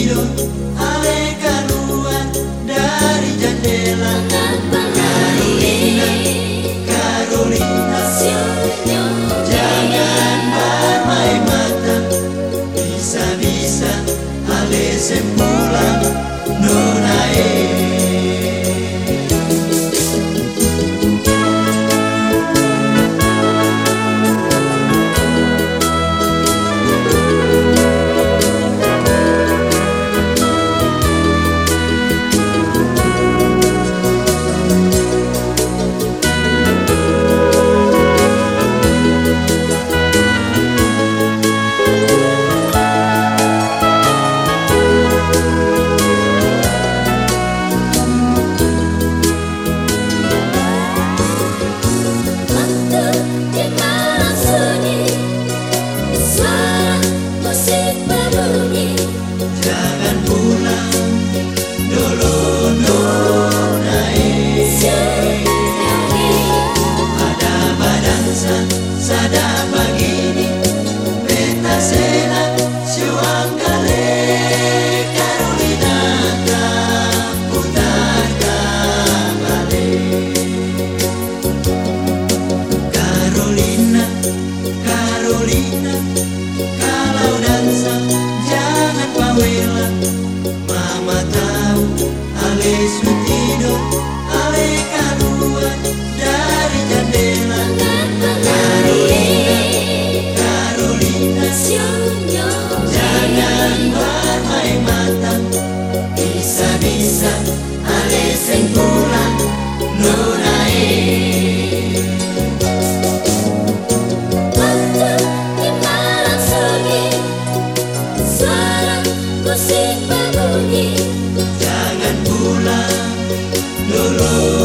tidur, ale keluar dari jendela. Carolina, Carolina, jangan bermain mata. Bisa-bisa ale sempulang nona jangan pulang dulu nona ada badansa sada begini beta sena siwang kale Carolina putar kembali. Carolina, Carolina, kalau dansa jangan pawela. Mama tahu ale su tidur, ale keluar dari jendela. Carolina, Carolina, jangan bermain mata. Bisa-bisa ale sengkulan nona jangan pulang dulu.